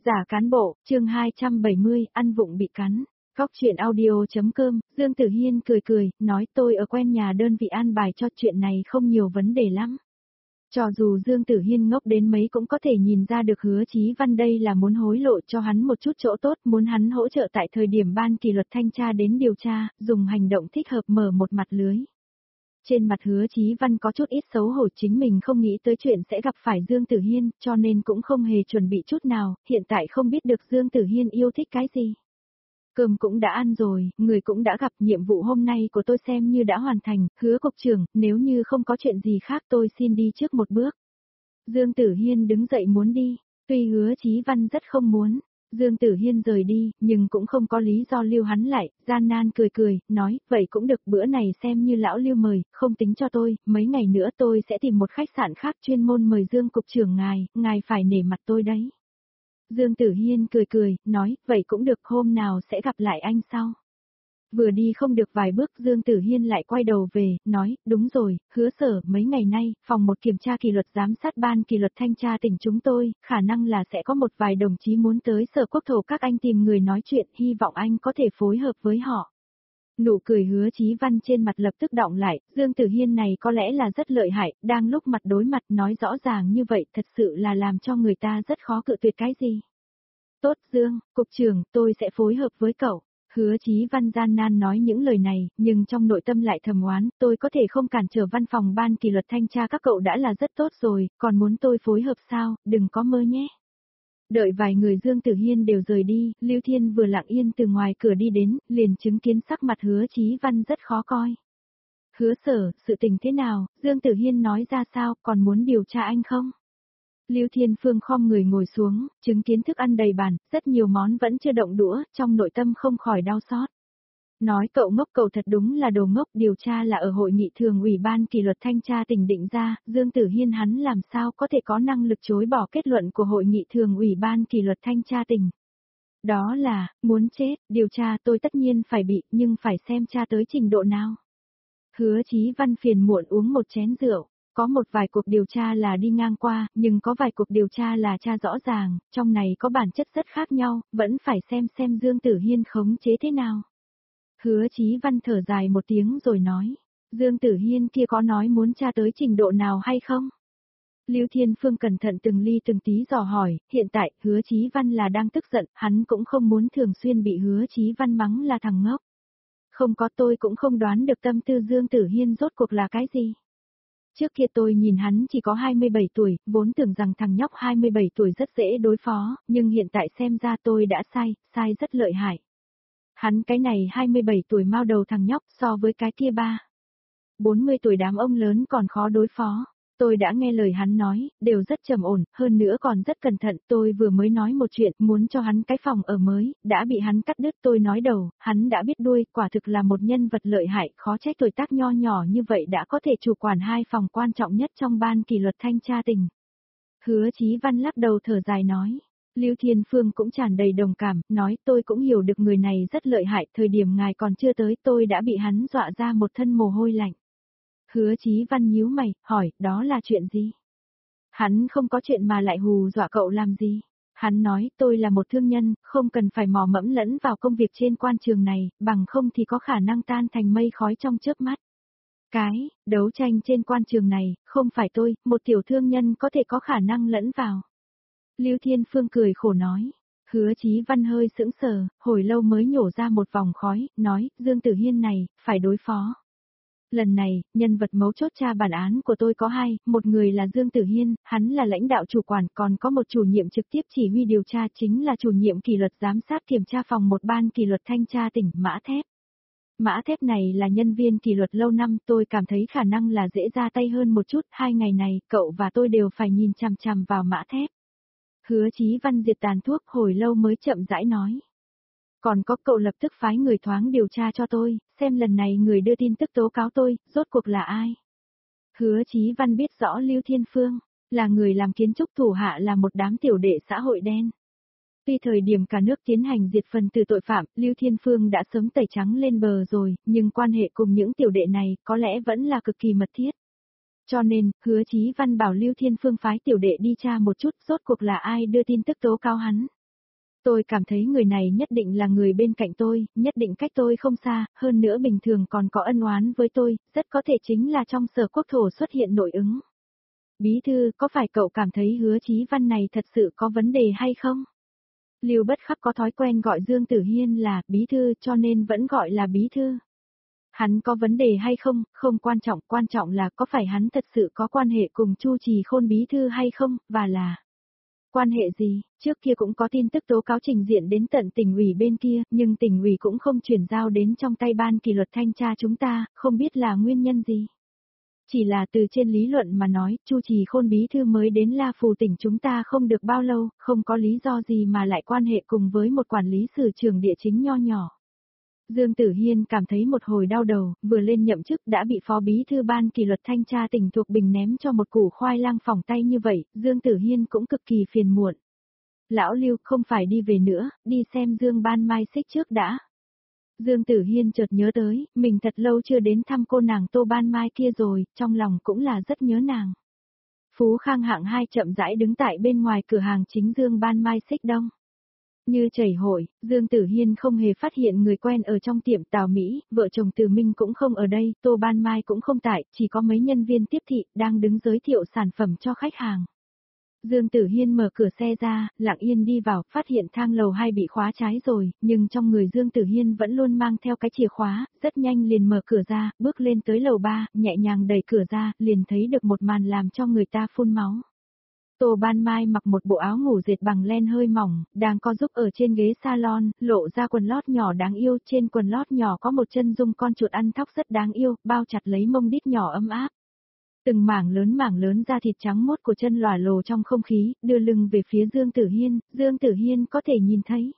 Giả cán bộ, chương 270, ăn vụng bị cắn. Góc chuyện audio.com, Dương Tử Hiên cười cười, nói tôi ở quen nhà đơn vị an bài cho chuyện này không nhiều vấn đề lắm. Cho dù Dương Tử Hiên ngốc đến mấy cũng có thể nhìn ra được Hứa Chí Văn đây là muốn hối lộ cho hắn một chút chỗ tốt, muốn hắn hỗ trợ tại thời điểm ban kỷ luật thanh tra đến điều tra, dùng hành động thích hợp mở một mặt lưới. Trên mặt Hứa Chí Văn có chút ít xấu hổ, chính mình không nghĩ tới chuyện sẽ gặp phải Dương Tử Hiên, cho nên cũng không hề chuẩn bị chút nào, hiện tại không biết được Dương Tử Hiên yêu thích cái gì. Cơm cũng đã ăn rồi, người cũng đã gặp, nhiệm vụ hôm nay của tôi xem như đã hoàn thành, Hứa cục trưởng, nếu như không có chuyện gì khác tôi xin đi trước một bước. Dương Tử Hiên đứng dậy muốn đi, tuy Hứa Chí Văn rất không muốn. Dương Tử Hiên rời đi, nhưng cũng không có lý do lưu hắn lại, gian nan cười cười, nói, vậy cũng được, bữa này xem như lão lưu mời, không tính cho tôi, mấy ngày nữa tôi sẽ tìm một khách sạn khác chuyên môn mời Dương cục trưởng ngài phải nể mặt tôi đấy. Dương Tử Hiên cười cười, nói, vậy cũng được, hôm nào sẽ gặp lại anh sau. Vừa đi không được vài bước Dương Tử Hiên lại quay đầu về, nói, đúng rồi, Hứa Sở, mấy ngày nay, phòng một kiểm tra kỷ luật giám sát ban kỷ luật thanh tra tỉnh chúng tôi, khả năng là sẽ có một vài đồng chí muốn tới Sở Quốc thổ các anh tìm người nói chuyện, hy vọng anh có thể phối hợp với họ. Nụ cười Hứa Chí Văn trên mặt lập tức đọng lại, Dương Tử Hiên này có lẽ là rất lợi hại, đang lúc mặt đối mặt nói rõ ràng như vậy thật sự là làm cho người ta rất khó cự tuyệt cái gì. Tốt Dương, cục trưởng, tôi sẽ phối hợp với cậu. Hứa Chí Văn gian nan nói những lời này, nhưng trong nội tâm lại thầm oán, tôi có thể không cản trở văn phòng ban kỷ luật thanh tra các cậu đã là rất tốt rồi, còn muốn tôi phối hợp sao, đừng có mơ nhé. Đợi vài người Dương Tử Hiên đều rời đi, Lưu Thiên vừa lặng yên từ ngoài cửa đi đến, liền chứng kiến sắc mặt Hứa Chí Văn rất khó coi. Hứa Sở, sự tình thế nào, Dương Tử Hiên nói ra sao, còn muốn điều tra anh không? Lưu Thiên Phương khom người ngồi xuống, chứng kiến thức ăn đầy bàn, rất nhiều món vẫn chưa động đũa, trong nội tâm không khỏi đau xót. Nói cậu ngốc, cậu thật đúng là đồ ngốc, điều tra là ở hội nghị thường ủy ban kỷ luật thanh tra tỉnh định ra, Dương Tử Hiên hắn làm sao có thể có năng lực chối bỏ kết luận của hội nghị thường ủy ban kỷ luật thanh tra tỉnh. Đó là, muốn chết, điều tra tôi tất nhiên phải bị, nhưng phải xem tra tới trình độ nào. Hứa Chí Văn phiền muộn uống một chén rượu. Có một vài cuộc điều tra là đi ngang qua, nhưng có vài cuộc điều tra là tra rõ ràng, trong này có bản chất rất khác nhau, vẫn phải xem Dương Tử Hiên khống chế thế nào. Hứa Chí Văn thở dài một tiếng rồi nói, Dương Tử Hiên kia có nói muốn tra tới trình độ nào hay không? Lưu Thiên Phương cẩn thận từng ly từng tí dò hỏi, hiện tại Hứa Chí Văn là đang tức giận, hắn cũng không muốn thường xuyên bị Hứa Chí Văn mắng là thằng ngốc. Không có, tôi cũng không đoán được tâm tư Dương Tử Hiên rốt cuộc là cái gì. Trước kia tôi nhìn hắn chỉ có 27 tuổi, vốn tưởng rằng thằng nhóc 27 tuổi rất dễ đối phó, nhưng hiện tại xem ra tôi đã sai rất lợi hại. Hắn cái này 27 tuổi mao đầu thằng nhóc so với cái kia 40 tuổi đám ông lớn còn khó đối phó. Tôi đã nghe lời hắn nói, đều rất trầm ổn, hơn nữa còn rất cẩn thận, tôi vừa mới nói một chuyện, muốn cho hắn cái phòng ở mới, đã bị hắn cắt đứt, tôi nói đầu, hắn đã biết đuôi, quả thực là một nhân vật lợi hại, khó trách tuổi tác nho nhỏ như vậy đã có thể chủ quản hai phòng quan trọng nhất trong ban kỷ luật thanh tra tỉnh. Hứa Chí Văn lắc đầu thở dài nói. Lưu Thiên Phương cũng tràn đầy đồng cảm, nói tôi cũng hiểu được người này rất lợi hại, thời điểm ngài còn chưa tới tôi đã bị hắn dọa ra một thân mồ hôi lạnh. Hứa Chí Văn nhíu mày, hỏi, đó là chuyện gì? Hắn không có chuyện mà lại hù dọa cậu làm gì? Hắn nói, tôi là một thương nhân, không cần phải mò mẫm lẫn vào công việc trên quan trường này, bằng không thì có khả năng tan thành mây khói trong chớp mắt. Đấu tranh trên quan trường này, không phải tôi, một tiểu thương nhân có thể có khả năng lẫn vào. Lưu Thiên Phương cười khổ nói. Hứa Chí Văn hơi sững sờ, hồi lâu mới nhổ ra một vòng khói, nói, Dương Tử Hiên này, phải đối phó. Lần này, nhân vật mấu chốt tra bản án của tôi có hai, một người là Dương Tử Hiên, hắn là lãnh đạo chủ quản, còn có một chủ nhiệm trực tiếp chỉ huy điều tra chính là chủ nhiệm kỷ luật giám sát kiểm tra phòng một ban kỷ luật thanh tra tỉnh Mã Thép. Mã Thép này là nhân viên kỷ luật lâu năm, tôi cảm thấy khả năng là dễ ra tay hơn một chút, 2 ngày này, cậu và tôi đều phải nhìn chằm chằm vào Mã Thép. Hứa Chí Văn diệt tàn thuốc hồi lâu mới chậm rãi nói. Còn có cậu lập tức phái người thoáng điều tra cho tôi, xem lần này người đưa tin tức tố cáo tôi, rốt cuộc là ai. Hứa Chí Văn biết rõ Lưu Thiên Phương, là người làm kiến trúc thủ hạ là một đám tiểu đệ xã hội đen. Tuy thời điểm cả nước tiến hành diệt phần tử tội phạm, Lưu Thiên Phương đã sớm tẩy trắng lên bờ rồi, nhưng quan hệ cùng những tiểu đệ này có lẽ vẫn là cực kỳ mật thiết. Cho nên, Hứa Chí Văn bảo Lưu Thiên Phương phái tiểu đệ đi tra một chút rốt cuộc là ai đưa tin tức tố cáo hắn. Tôi cảm thấy người này nhất định là người bên cạnh tôi, nhất định cách tôi không xa, hơn nữa bình thường còn có ân oán với tôi, rất có thể chính là trong Sở Quốc thổ xuất hiện nội ứng. Bí thư, có phải cậu cảm thấy Hứa Chí Văn này thật sự có vấn đề hay không? Lưu Bất Khắc có thói quen gọi Dương Tử Hiên là bí thư cho nên vẫn gọi là bí thư. Hắn có vấn đề hay không, không quan trọng là có phải hắn thật sự có quan hệ cùng Chu Trì Khôn bí thư hay không, và là quan hệ gì, trước kia cũng có tin tức tố cáo trình diện đến tận tỉnh ủy bên kia, nhưng tỉnh ủy cũng không chuyển giao đến trong tay ban kỷ luật thanh tra chúng ta, không biết là nguyên nhân gì. Chỉ là từ trên lý luận mà nói, Chu Trì Khôn bí thư mới đến La Phù tỉnh chúng ta không được bao lâu, không có lý do gì mà lại quan hệ cùng với một quản lý sử trường địa chính nho nhỏ. Dương Tử Hiên cảm thấy một hồi đau đầu, vừa lên nhậm chức đã bị phó bí thư ban kỷ luật thanh tra tỉnh thuộc Bình ném cho một củ khoai lang phỏng tay như vậy, Dương Tử Hiên cũng cực kỳ phiền muộn. Lão Lưu không phải đi về nữa, đi xem Dương Ban Mai Xích trước đã. Dương Tử Hiên chợt nhớ tới, mình thật lâu chưa đến thăm cô nàng Tô Ban Mai kia rồi, trong lòng cũng là rất nhớ nàng. Phú Khang hạng 2 chậm rãi đứng tại bên ngoài cửa hàng chính Dương Ban Mai Xích Đông. Như chảy hội, Dương Tử Hiên không hề phát hiện người quen ở trong tiệm Tào Mỹ, vợ chồng Từ Minh cũng không ở đây, Tô Ban Mai cũng không tại, chỉ có mấy nhân viên tiếp thị đang đứng giới thiệu sản phẩm cho khách hàng. Dương Tử Hiên mở cửa xe ra, lặng yên đi vào, phát hiện thang lầu 2 bị khóa trái rồi, nhưng trong người Dương Tử Hiên vẫn luôn mang theo cái chìa khóa, rất nhanh liền mở cửa ra, bước lên tới lầu 3, nhẹ nhàng đẩy cửa ra, liền thấy được một màn làm cho người ta phun máu. Tô Ban Mai mặc một bộ áo ngủ dệt bằng len hơi mỏng, đang co giúp ở trên ghế salon, lộ ra quần lót nhỏ đáng yêu, trên quần lót nhỏ có một chân dung con chuột ăn thóc rất đáng yêu, bao chặt lấy mông đít nhỏ ấm áp. Từng mảng lớn da thịt trắng mốt của chân lòa lồ trong không khí, đưa lưng về phía Dương Tử Hiên có thể nhìn thấy.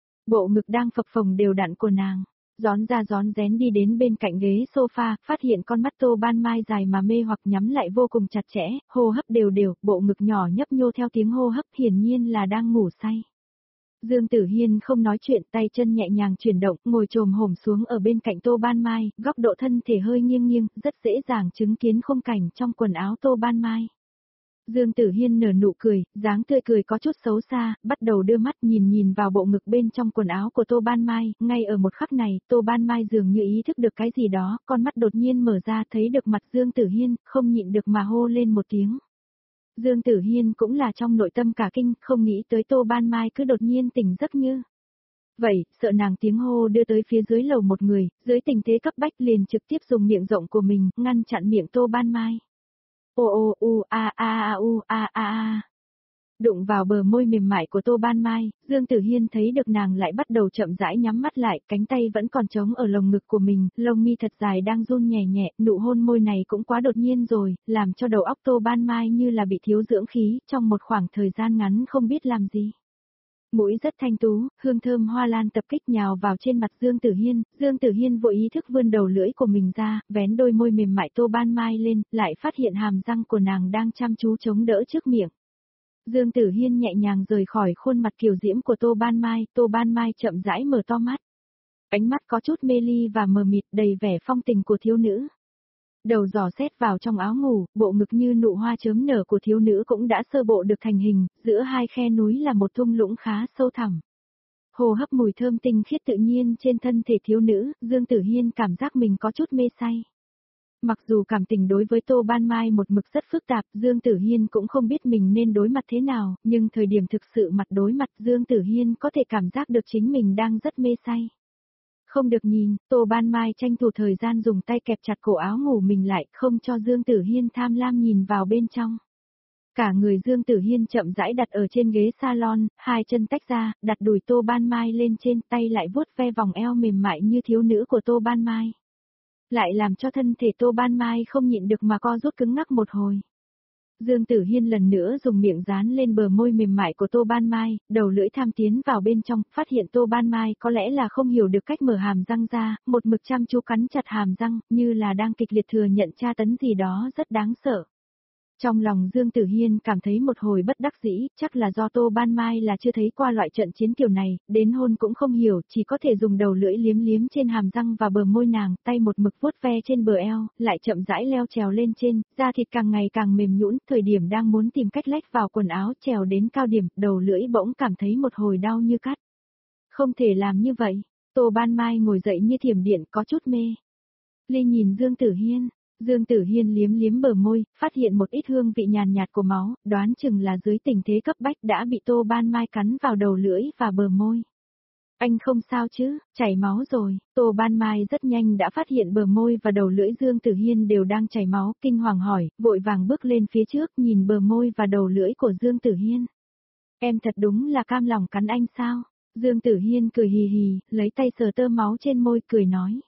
Bộ ngực đang phập phồng đều đặn của nàng, gión ra gión rén đi đến bên cạnh ghế sofa, phát hiện con mắt Tô Ban Mai dài mà mê hoặc nhắm lại vô cùng chặt chẽ, hô hấp đều đều, bộ ngực nhỏ nhấp nhô theo tiếng hô hấp hiển nhiên là đang ngủ say. Dương Tử Hiên không nói chuyện, tay chân nhẹ nhàng chuyển động, ngồi chồm hổm xuống ở bên cạnh Tô Ban Mai, góc độ thân thể hơi nghiêng nghiêng, rất dễ dàng chứng kiến khung cảnh trong quần áo Tô Ban Mai. Dương Tử Hiên nở nụ cười, dáng tươi cười có chút xấu xa, bắt đầu đưa mắt nhìn vào bộ ngực bên trong quần áo của Tô Ban Mai, ngay ở một khắc này, Tô Ban Mai dường như ý thức được cái gì đó, con mắt đột nhiên mở ra thấy được mặt Dương Tử Hiên, không nhịn được mà hô lên một tiếng. Dương Tử Hiên cũng là trong nội tâm cả kinh, không nghĩ tới Tô Ban Mai cứ đột nhiên tỉnh giấc như. Vậy, sợ nàng tiếng hô đưa tới phía dưới lầu một người, dưới tình thế cấp bách liền trực tiếp dùng miệng rộng của mình, ngăn chặn miệng Tô Ban Mai. Ô ô u a a a u a a a. Đụng vào bờ môi mềm mại của Tô Ban Mai, Dương Tử Hiên thấy được nàng lại bắt đầu chậm rãi nhắm mắt lại, cánh tay vẫn còn trống ở lồng ngực của mình, lông mi thật dài đang run nhẹ nhẹ, nụ hôn môi này cũng quá đột nhiên rồi, làm cho đầu óc Tô Ban Mai như là bị thiếu dưỡng khí, trong một khoảng thời gian ngắn không biết làm gì. Mũi rất thanh tú, hương thơm hoa lan tập kích nhào vào trên mặt Dương Tử Hiên vội ý thức vươn đầu lưỡi của mình ra, vén đôi môi mềm mại Tô Ban Mai lên, lại phát hiện hàm răng của nàng đang chăm chú chống đỡ trước miệng. Dương Tử Hiên nhẹ nhàng rời khỏi khuôn mặt kiều diễm của Tô Ban Mai chậm rãi mở to mắt. Ánh mắt có chút mê ly và mờ mịt đầy vẻ phong tình của thiếu nữ. Đầu giò xét vào trong áo ngủ, bộ ngực như nụ hoa chớm nở của thiếu nữ cũng đã sơ bộ được thành hình, giữa hai khe núi là một thung lũng khá sâu thẳm. Hồ hấp mùi thơm tinh khiết tự nhiên trên thân thể thiếu nữ, Dương Tử Hiên cảm giác mình có chút mê say. Mặc dù cảm tình đối với Tô Ban Mai một mực rất phức tạp, Dương Tử Hiên cũng không biết mình nên đối mặt thế nào, nhưng thời điểm thực sự mặt đối mặt Dương Tử Hiên có thể cảm giác được chính mình đang rất mê say. Không được nhìn, Tô Ban Mai tranh thủ thời gian dùng tay kẹp chặt cổ áo ngủ mình lại, không cho Dương Tử Hiên tham lam nhìn vào bên trong. Cả người Dương Tử Hiên chậm rãi đặt ở trên ghế salon, hai chân tách ra, đặt đùi Tô Ban Mai lên trên tay lại vuốt ve vòng eo mềm mại như thiếu nữ của Tô Ban Mai. Lại làm cho thân thể Tô Ban Mai không nhịn được mà co rút cứng ngắc một hồi. Dương Tử Hiên lần nữa dùng miệng dán lên bờ môi mềm mại của Tô Ban Mai, đầu lưỡi tham tiến vào bên trong, phát hiện Tô Ban Mai có lẽ là không hiểu được cách mở hàm răng ra, một mực chăm chú cắn chặt hàm răng, như là đang kịch liệt thừa nhận tra tấn gì đó rất đáng sợ. Trong lòng Dương Tử Hiên cảm thấy một hồi bất đắc dĩ, chắc là do Tô Ban Mai là chưa thấy qua loại trận chiến kiểu này, đến hôn cũng không hiểu, chỉ có thể dùng đầu lưỡi liếm liếm trên hàm răng và bờ môi nàng, tay một mực vuốt ve trên bờ eo, lại chậm rãi leo trèo lên trên, da thịt càng ngày càng mềm nhũn, thời điểm đang muốn tìm cách lách vào quần áo trèo đến cao điểm, đầu lưỡi bỗng cảm thấy một hồi đau như cắt. Không thể làm như vậy, Tô Ban Mai ngồi dậy như thiểm điện có chút mê. Ly nhìn Dương Tử Hiên. Dương Tử Hiên liếm liếm bờ môi, phát hiện một ít hương vị nhàn nhạt của máu, đoán chừng là dưới tình thế cấp bách đã bị Tô Ban Mai cắn vào đầu lưỡi và bờ môi. Anh không sao chứ, chảy máu rồi, Tô Ban Mai rất nhanh đã phát hiện bờ môi và đầu lưỡi Dương Tử Hiên đều đang chảy máu, kinh hoàng hỏi, vội vàng bước lên phía trước nhìn bờ môi và đầu lưỡi của Dương Tử Hiên. Em thật đúng là cam lòng cắn anh sao? Dương Tử Hiên cười hì hì, lấy tay sờ tơ máu trên môi cười nói.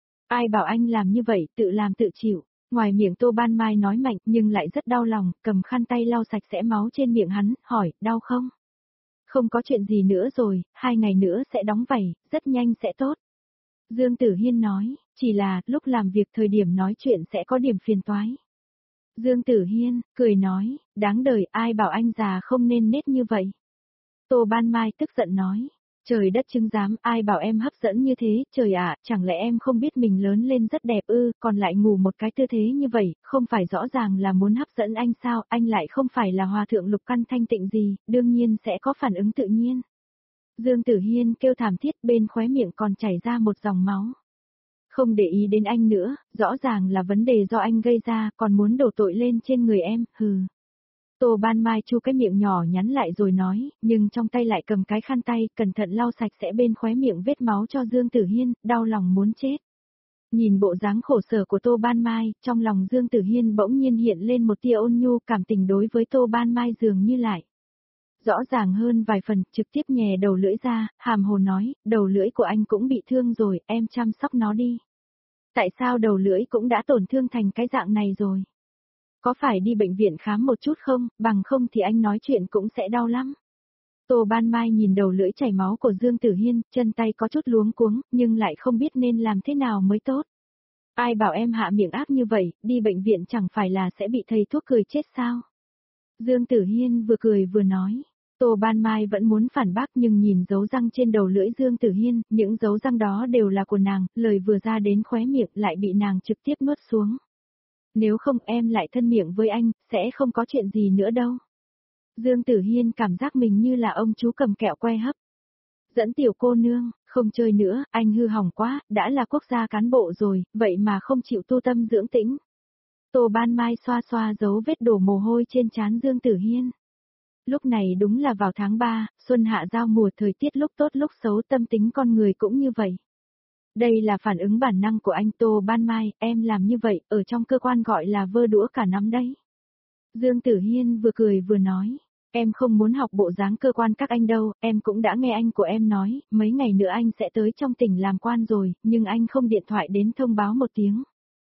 Ai bảo anh làm như vậy, tự làm tự chịu. Ngoài miệng Tô Ban Mai nói mạnh nhưng lại rất đau lòng, cầm khăn tay lau sạch sẽ máu trên miệng hắn, hỏi, đau không? Không có chuyện gì nữa rồi, 2 ngày nữa sẽ đóng vảy, rất nhanh sẽ tốt. Dương Tử Hiên nói, chỉ là, lúc làm việc thời điểm nói chuyện sẽ có điểm phiền toái. Dương Tử Hiên, cười nói, đáng đời, ai bảo anh già không nên nết như vậy. Tô Ban Mai tức giận nói. Trời đất chứng giám, ai bảo em hấp dẫn như thế, trời ạ, chẳng lẽ em không biết mình lớn lên rất đẹp ư, còn lại ngủ một cái tư thế như vậy, không phải rõ ràng là muốn hấp dẫn anh sao, anh lại không phải là hòa thượng lục căn thanh tịnh gì, đương nhiên sẽ có phản ứng tự nhiên. Dương Tử Hiên kêu thảm thiết bên khóe miệng còn chảy ra một dòng máu. Không để ý đến anh nữa, rõ ràng là vấn đề do anh gây ra, còn muốn đổ tội lên trên người em, hừ. Tô Ban Mai chu cái miệng nhỏ nhắn lại rồi nói, nhưng trong tay lại cầm cái khăn tay, cẩn thận lau sạch sẽ bên khóe miệng vết máu cho Dương Tử Hiên, đau lòng muốn chết. Nhìn bộ dáng khổ sở của Tô Ban Mai, trong lòng Dương Tử Hiên bỗng nhiên hiện lên một tia ôn nhu cảm tình đối với Tô Ban Mai dường như lại. Rõ ràng hơn vài phần, trực tiếp nhè đầu lưỡi ra, hàm hồ nói, đầu lưỡi của anh cũng bị thương rồi, em chăm sóc nó đi. Tại sao đầu lưỡi cũng đã tổn thương thành cái dạng này rồi? Có phải đi bệnh viện khám một chút không, bằng không thì anh nói chuyện cũng sẽ đau lắm. Tô Ban Mai nhìn đầu lưỡi chảy máu của Dương Tử Hiên, chân tay có chút luống cuống, nhưng lại không biết nên làm thế nào mới tốt. Ai bảo em hạ miệng ác như vậy, đi bệnh viện chẳng phải là sẽ bị thầy thuốc cười chết sao? Dương Tử Hiên vừa cười vừa nói. Tô Ban Mai vẫn muốn phản bác nhưng nhìn dấu răng trên đầu lưỡi Dương Tử Hiên, những dấu răng đó đều là của nàng, lời vừa ra đến khóe miệng lại bị nàng trực tiếp nuốt xuống. Nếu không em lại thân miệng với anh, sẽ không có chuyện gì nữa đâu. Dương Tử Hiên cảm giác mình như là ông chú cầm kẹo que hấp. Dẫn tiểu cô nương, không chơi nữa, anh hư hỏng quá, đã là quốc gia cán bộ rồi, vậy mà không chịu tu tâm dưỡng tĩnh. Tô Ban Mai xoa xoa dấu vết đổ mồ hôi trên trán Dương Tử Hiên. Lúc này đúng là vào tháng 3, xuân hạ giao mùa, thời tiết lúc tốt lúc xấu, tâm tính con người cũng như vậy. Đây là phản ứng bản năng của anh Tô Ban Mai, em làm như vậy, ở trong cơ quan gọi là vơ đũa cả nắm đấy. Dương Tử Hiên vừa cười vừa nói, em không muốn học bộ dáng cơ quan các anh đâu, em cũng đã nghe anh của em nói, mấy ngày nữa anh sẽ tới trong tỉnh làm quan rồi, nhưng anh không điện thoại đến thông báo một tiếng.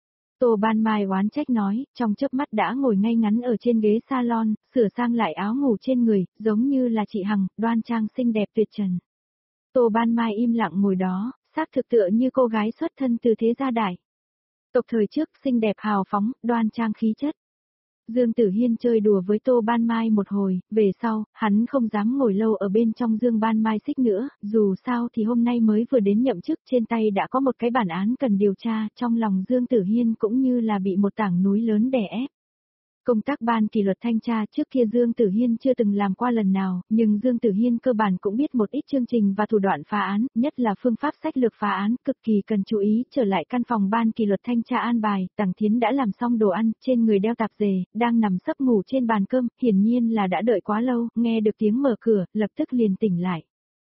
Tô Ban Mai oán trách nói, trong chớp mắt đã ngồi ngay ngắn ở trên ghế salon, sửa sang lại áo ngủ trên người, giống như là chị Hằng, đoan trang xinh đẹp tuyệt trần. Tô Ban Mai im lặng ngồi đó, xác thực tựa như cô gái xuất thân từ thế gia đại. Tộc thời trước xinh đẹp hào phóng, đoan trang khí chất. Dương Tử Hiên chơi đùa với Tô Ban Mai một hồi, về sau, hắn không dám ngồi lâu ở bên trong Dương Ban Mai xích nữa, dù sao thì hôm nay mới vừa đến nhậm chức, trên tay đã có một cái bản án cần điều tra, trong lòng Dương Tử Hiên cũng như là bị một tảng núi lớn đè ép. Công tác ban kỷ luật thanh tra trước kia Dương Tử Hiên chưa từng làm qua lần nào, nhưng Dương Tử Hiên cơ bản cũng biết một ít chương trình và thủ đoạn phá án, nhất là phương pháp sách lược phá án, cực kỳ cần chú ý. Trở lại căn phòng ban kỷ luật thanh tra an bài, Tằng Thiến đã làm xong đồ ăn, trên người đeo tạp dề, đang nằm sấp ngủ trên bàn cơm, hiển nhiên là đã đợi quá lâu, nghe được tiếng mở cửa, lập tức liền tỉnh lại.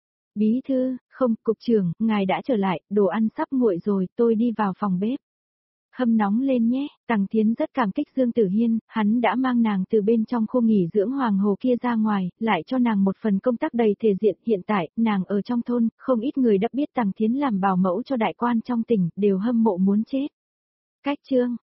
Bí thư, không, cục trưởng, ngài đã trở lại, đồ ăn sắp nguội rồi, tôi đi vào phòng bếp. Hâm nóng lên nhé, Tằng Thiến rất cảm kích Dương Tử Hiên, hắn đã mang nàng từ bên trong khu nghỉ dưỡng Hoàng Hồ kia ra ngoài, lại cho nàng một phần công tác đầy thể diện. Hiện tại, nàng ở trong thôn, không ít người đã biết Tằng Thiến làm bảo mẫu cho đại quan trong tỉnh, đều hâm mộ muốn chết. Cách chương